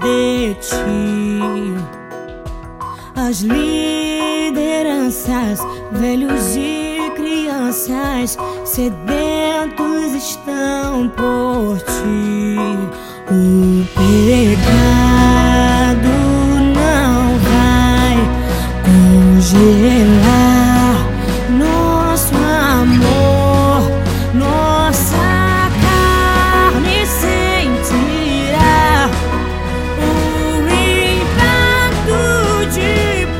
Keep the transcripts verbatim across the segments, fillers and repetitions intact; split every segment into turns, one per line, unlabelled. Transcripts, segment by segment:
de ti. As lideranças, velhos e crianças, sedentos estão por ti. O pecado não vai congelar nosso amor, nossa carne sentirá o impacto de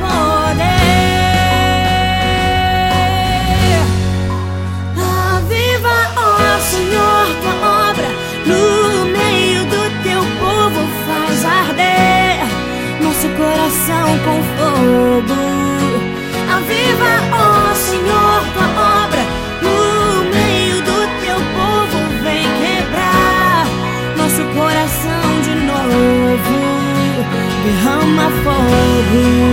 poder. Aviva, ó Senhor, tua obra no meio do teu povo, faz arder nosso coração com fogo. Aviva, ó Senhor, tua obra no meio do teu povo, vem quebrar nosso coração de novo. Derrama fogo.